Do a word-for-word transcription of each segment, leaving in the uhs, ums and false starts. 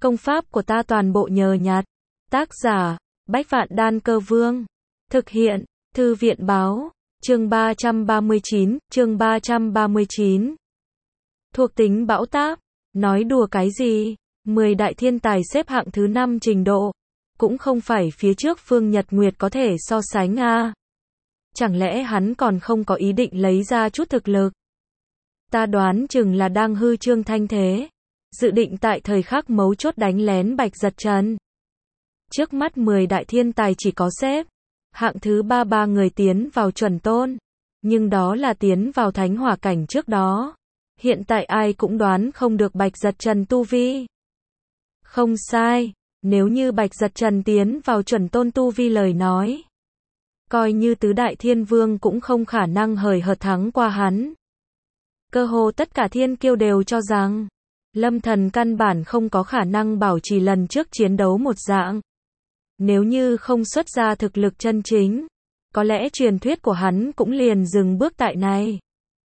Công pháp của ta toàn bộ nhờ nhặt. Tác giả, Bách Vạn Đan Cơ Vương. Thực hiện, Thư viện Báo. Chương ba trăm ba mươi chín, chương ba trăm ba mươi chín. Thuộc tính bão táp. Nói đùa cái gì? mười đại thiên tài xếp hạng thứ năm trình độ. Cũng không phải phía trước Phương Nhật Nguyệt có thể so sánh a. Chẳng lẽ hắn còn không có ý định lấy ra chút thực lực? Ta đoán chừng là đang hư trương thanh thế. Dự định tại thời khắc mấu chốt đánh lén Bạch Giật Trần. Trước mắt mười đại thiên tài chỉ có xếp hạng thứ ba ba người tiến vào chuẩn tôn. Nhưng đó là tiến vào thánh hỏa cảnh trước đó. Hiện tại ai cũng đoán không được Bạch Giật Trần tu vi. Không sai, nếu như Bạch Giật Trần tiến vào chuẩn tôn tu vi lời nói. Coi như tứ đại thiên vương cũng không khả năng hời hợt thắng qua hắn. Cơ hồ tất cả thiên kiêu đều cho rằng, Lâm Thần căn bản không có khả năng bảo trì lần trước chiến đấu một dạng. Nếu như không xuất ra thực lực chân chính, có lẽ truyền thuyết của hắn cũng liền dừng bước tại này.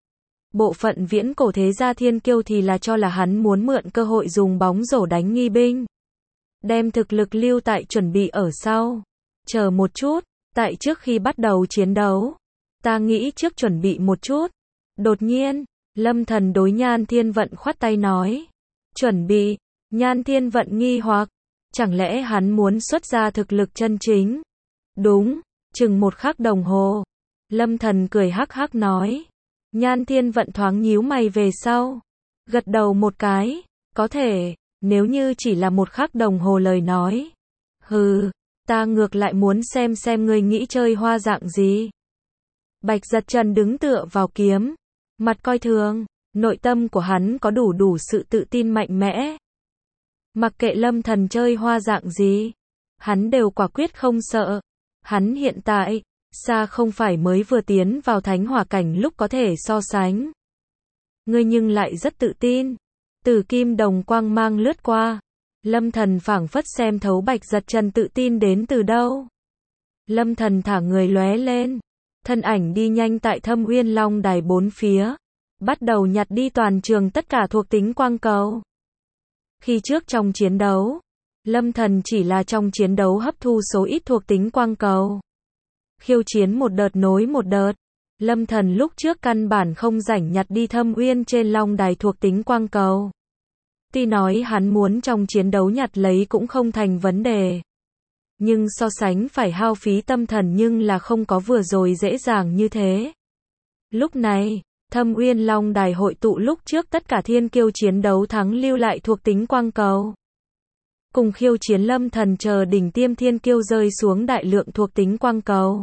Bộ phận viễn cổ thế gia thiên kiêu thì là cho là hắn muốn mượn cơ hội dùng bóng rổ đánh nghi binh. Đem thực lực lưu tại chuẩn bị ở sau. Chờ một chút, tại trước khi bắt đầu chiến đấu. Ta nghĩ trước chuẩn bị một chút. Đột nhiên, Lâm Thần đối Nhan Thiên Vận khoát tay nói. Chuẩn bị, Nhan Thiên Vận nghi hoặc. Chẳng lẽ hắn muốn xuất ra thực lực chân chính? Đúng, chừng một khắc đồng hồ. Lâm Thần cười hắc hắc nói. Nhan Thiên Vận thoáng nhíu mày về sau. Gật đầu một cái. Có thể, nếu như chỉ là một khắc đồng hồ lời nói. Hừ, ta ngược lại muốn xem xem ngươi nghĩ chơi hoa dạng gì. Bạch Giật Trần đứng tựa vào kiếm. Mặt coi thường, nội tâm của hắn có đủ đủ sự tự tin mạnh mẽ. Mặc kệ Lâm Thần chơi hoa dạng gì, hắn đều quả quyết không sợ. Hắn hiện tại, xa không phải mới vừa tiến vào thánh hỏa cảnh lúc có thể so sánh. Ngươi nhưng lại rất tự tin. Từ kim đồng quang mang lướt qua. Lâm Thần phảng phất xem thấu Bạch Giật Trần tự tin đến từ đâu. Lâm Thần thả người lóe lên. Thân ảnh đi nhanh tại Thâm Uyên Long đài bốn phía. Bắt đầu nhặt đi toàn trường tất cả thuộc tính quang cầu. Khi trước trong chiến đấu, Lâm Thần chỉ là trong chiến đấu hấp thu số ít thuộc tính quang cầu. Khiêu chiến một đợt nối một đợt. Lâm Thần lúc trước căn bản không rảnh nhặt đi Thâm Uyên trên Long đài thuộc tính quang cầu. Tuy nói hắn muốn trong chiến đấu nhặt lấy cũng không thành vấn đề. Nhưng so sánh phải hao phí tâm thần nhưng là không có vừa rồi dễ dàng như thế. Lúc này, Thâm Uyên Long đài hội tụ lúc trước tất cả thiên kiêu chiến đấu thắng lưu lại thuộc tính quang cầu. Cùng khiêu chiến Lâm Thần chờ đỉnh tiêm thiên kiêu rơi xuống đại lượng thuộc tính quang cầu.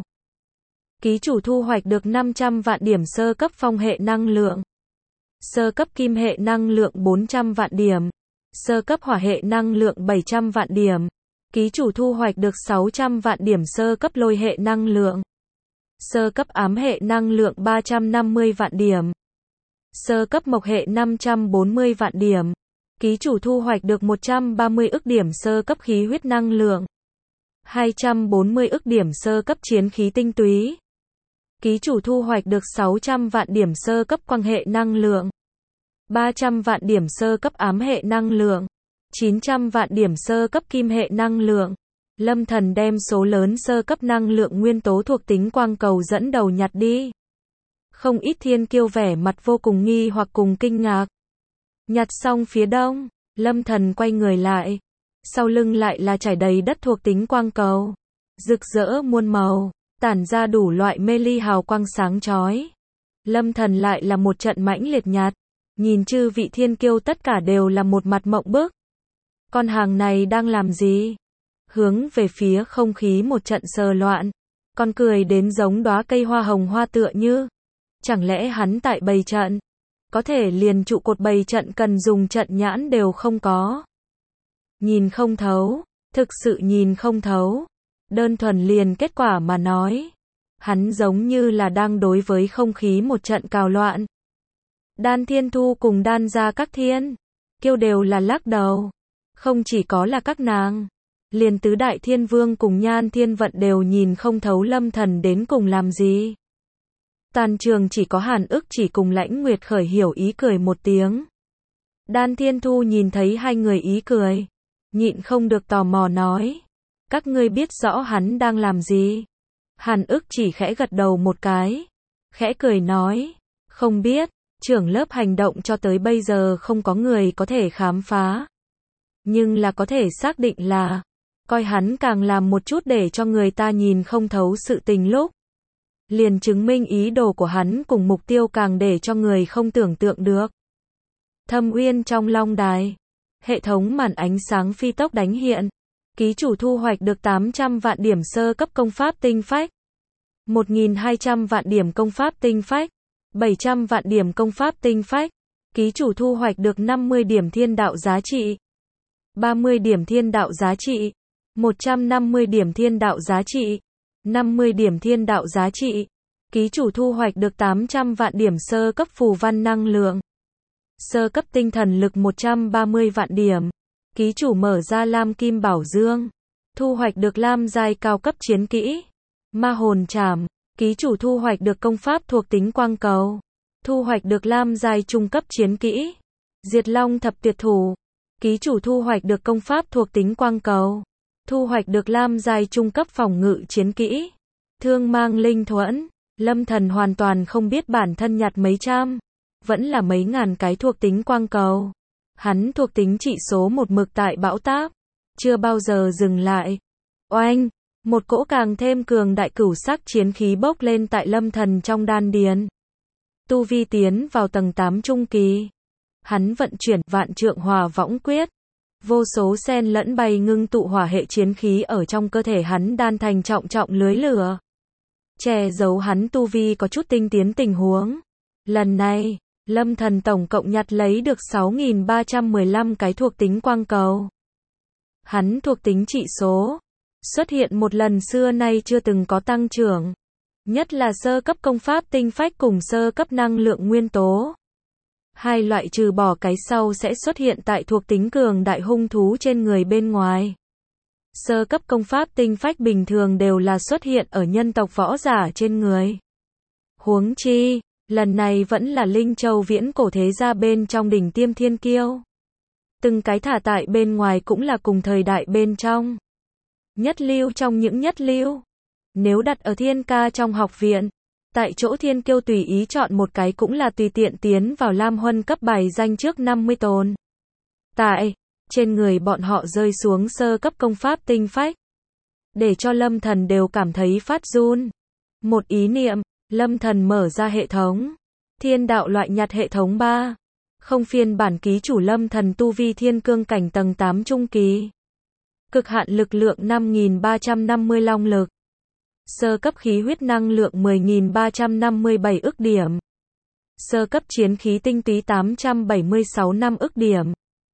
Ký chủ thu hoạch được năm trăm vạn điểm sơ cấp phong hệ năng lượng. Sơ cấp kim hệ năng lượng bốn trăm vạn điểm. Sơ cấp hỏa hệ năng lượng bảy trăm vạn điểm. Ký chủ thu hoạch được sáu trăm vạn điểm sơ cấp lôi hệ năng lượng. Sơ cấp ám hệ năng lượng ba trăm năm mươi vạn điểm. Sơ cấp mộc hệ năm trăm bốn mươi vạn điểm. Ký chủ thu hoạch được một trăm ba mươi ức điểm sơ cấp khí huyết năng lượng. hai trăm bốn mươi ức điểm sơ cấp chiến khí tinh túy. Ký chủ thu hoạch được sáu trăm vạn điểm sơ cấp quang hệ năng lượng. ba trăm vạn điểm sơ cấp ám hệ năng lượng. chín trăm vạn điểm sơ cấp kim hệ năng lượng. Lâm Thần đem số lớn sơ cấp năng lượng nguyên tố thuộc tính quang cầu dẫn đầu nhặt đi. Không ít thiên kiêu vẻ mặt vô cùng nghi hoặc cùng kinh ngạc. Nhặt xong phía đông, Lâm Thần quay người lại. Sau lưng lại là trải đầy đất thuộc tính quang cầu. Rực rỡ muôn màu, tản ra đủ loại mê ly hào quang sáng chói. Lâm Thần lại là một trận mãnh liệt nhặt. Nhìn chư vị thiên kiêu tất cả đều là một mặt mộng bức. Con hàng này đang làm gì? Hướng về phía không khí một trận sờ loạn. Con cười đến giống đóa cây hoa hồng hoa tựa như. Chẳng lẽ hắn tại bày trận? Có thể liền trụ cột bày trận cần dùng trận nhãn đều không có. Nhìn không thấu. Thực sự nhìn không thấu. Đơn thuần liền kết quả mà nói. Hắn giống như là đang đối với không khí một trận cào loạn. Đan Thiên Thu cùng Đan gia các thiên kiêu đều là lắc đầu. Không chỉ có là các nàng. Liền tứ đại thiên vương cùng Nhan Thiên Vận đều nhìn không thấu Lâm Thần đến cùng làm gì. Toàn trường chỉ có Hàn Ức chỉ cùng Lãnh Nguyệt khởi hiểu ý cười một tiếng. Đan Thiên Thu nhìn thấy hai người ý cười. nhịn không được tò mò nói. Các ngươi biết rõ hắn đang làm gì? Hàn ức chỉ khẽ gật đầu một cái. Khẽ cười nói. Không biết, trưởng lớp hành động cho tới bây giờ không có người có thể khám phá. Nhưng là có thể xác định là, coi hắn càng làm một chút để cho người ta nhìn không thấu sự tình lúc. Liền chứng minh ý đồ của hắn cùng mục tiêu càng để cho người không tưởng tượng được. Thâm uyên trong long đài. Hệ thống màn ánh sáng phi tốc đánh hiện. Ký chủ thu hoạch được tám trăm vạn điểm sơ cấp công pháp tinh phách. một nghìn hai trăm vạn điểm công pháp tinh phách. bảy trăm vạn điểm công pháp tinh phách. Ký chủ thu hoạch được năm mươi điểm thiên đạo giá trị. ba mươi điểm thiên đạo giá trị. một trăm năm mươi điểm thiên đạo giá trị. năm mươi điểm thiên đạo giá trị. Ký chủ thu hoạch được tám trăm vạn điểm sơ cấp phù văn năng lượng. Sơ cấp tinh thần lực một trăm ba mươi vạn điểm. Ký chủ mở ra Lam Kim Bảo Dương. Thu hoạch được Lam giai cao cấp chiến kỹ. Ma hồn trảm. Ký chủ thu hoạch được công pháp thuộc tính quang cầu. Thu hoạch được Lam giai trung cấp chiến kỹ. Diệt Long thập tuyệt thủ. Ký chủ thu hoạch được công pháp thuộc tính quang cầu. Thu hoạch được Lam giai trung cấp phòng ngự chiến kỹ. Thương mang linh thuẫn. Lâm Thần hoàn toàn không biết bản thân nhặt mấy trăm, vẫn là mấy ngàn cái thuộc tính quang cầu. Hắn thuộc tính trị số một mực tại bão táp, chưa bao giờ dừng lại. Oanh, một cỗ càng thêm cường đại cửu sắc chiến khí bốc lên tại Lâm Thần trong đan điền. Tu vi tiến vào tầng tám trung kỳ. Hắn vận chuyển vạn trượng hỏa võng quyết. Vô số sen lẫn bay ngưng tụ hỏa hệ chiến khí ở trong cơ thể hắn đan thành trọng trọng lưới lửa. Che giấu hắn tu vi có chút tinh tiến tình huống. Lần này, Lâm Thần tổng cộng nhặt lấy được sáu nghìn ba trăm mười lăm cái thuộc tính quang cầu. Hắn thuộc tính trị số xuất hiện một lần xưa nay chưa từng có tăng trưởng. Nhất là sơ cấp công pháp tinh phách cùng sơ cấp năng lượng nguyên tố. Hai loại trừ bỏ cái sau sẽ xuất hiện tại thuộc tính cường đại hung thú trên người bên ngoài. Sơ cấp công pháp tinh phách bình thường đều là xuất hiện ở nhân tộc võ giả trên người. Huống chi, lần này vẫn là Linh Châu viễn cổ thế gia bên trong đỉnh tiêm thiên kiêu. Từng cái thả tại bên ngoài cũng là cùng thời đại bên trong. Nhất lưu trong những nhất lưu. Nếu đặt ở thiên ca trong học viện, tại chỗ thiên kiêu tùy ý chọn một cái cũng là tùy tiện tiến vào Lam Huân cấp bài danh trước năm mươi tồn. Tại trên người bọn họ rơi xuống sơ cấp công pháp tinh phách. Để cho Lâm Thần đều cảm thấy phát run. Một ý niệm, Lâm Thần mở ra hệ thống. Thiên đạo loại nhặt hệ thống ba. Không phiên bản ký chủ Lâm Thần tu vi thiên cương cảnh tầng tám trung kỳ. Cực hạn lực lượng năm nghìn ba trăm năm mươi long lực. Sơ cấp khí huyết năng lượng mười nghìn ba trăm năm mươi bảy ức điểm. Sơ cấp chiến khí tinh túy tám trăm bảy mươi sáu năm ức điểm.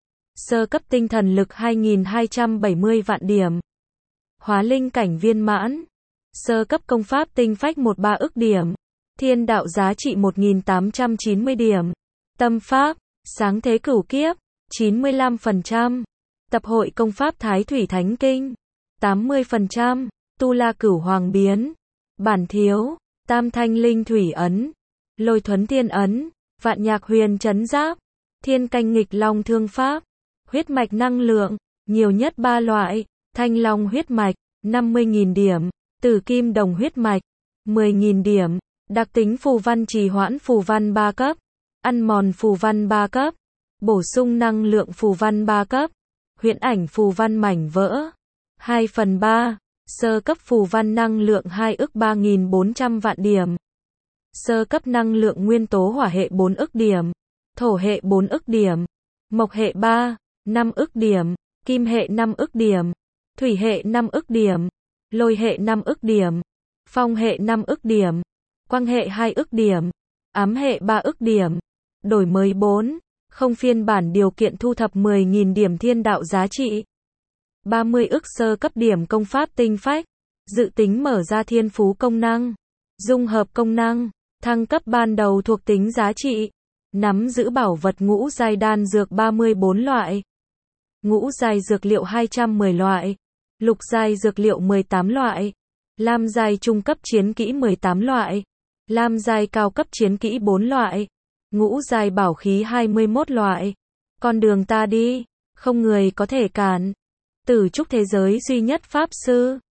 Sơ cấp tinh thần lực hai nghìn hai trăm bảy mươi vạn điểm. Hóa linh cảnh viên mãn. Sơ cấp công pháp tinh phách mười ba ức điểm. Thiên đạo giá trị một nghìn tám trăm chín mươi điểm. Tâm pháp, sáng thế cửu kiếp, chín mươi lăm phần trăm. Tập hội công pháp Thái Thủy Thánh Kinh, tám mươi phần trăm. Tu La Cửu Hoàng Biến, Bản Thiếu, Tam Thanh Linh Thủy Ấn, Lôi Thuấn Tiên Ấn, Vạn Nhạc Huyền Trấn Giáp, Thiên Canh Nghịch Long Thương Pháp, huyết mạch năng lượng, nhiều nhất ba loại, Thanh Long huyết mạch, năm mươi nghìn điểm, Tử Kim Đồng huyết mạch, mười nghìn điểm, đặc tính phù văn trì hoãn phù văn ba cấp, ăn mòn phù văn ba cấp, bổ sung năng lượng phù văn ba cấp, huyễn ảnh phù văn mảnh vỡ, hai phần ba. Sơ cấp phù văn năng lượng hai ức ba nghìn bốn trăm vạn điểm. Sơ cấp năng lượng nguyên tố hỏa hệ bốn ức điểm. Thổ hệ bốn ức điểm. Mộc hệ ba, năm ức điểm. Kim hệ năm ức điểm. Thủy hệ năm ức điểm. Lôi hệ năm ức điểm. Phong hệ năm ức điểm. Quang hệ hai ức điểm. Ám hệ ba ức điểm. Đổi mới bốn. Không phiên bản điều kiện thu thập mười nghìn điểm thiên đạo giá trị. ba mươi ức sơ cấp điểm công pháp tinh phách. Dự tính mở ra thiên phú công năng. Dung hợp công năng. Thăng cấp ban đầu thuộc tính giá trị. Nắm giữ bảo vật ngũ giai đan dược ba mươi bốn loại. Ngũ giai dược liệu hai trăm mười loại. Lục giai dược liệu mười tám loại. Lam giai trung cấp chiến kỹ mười tám loại. Lam giai cao cấp chiến kỹ bốn loại. Ngũ giai bảo khí hai mươi mốt loại. Con đường ta đi, không người có thể cản. Tử trúc thế giới duy nhất Pháp Sư.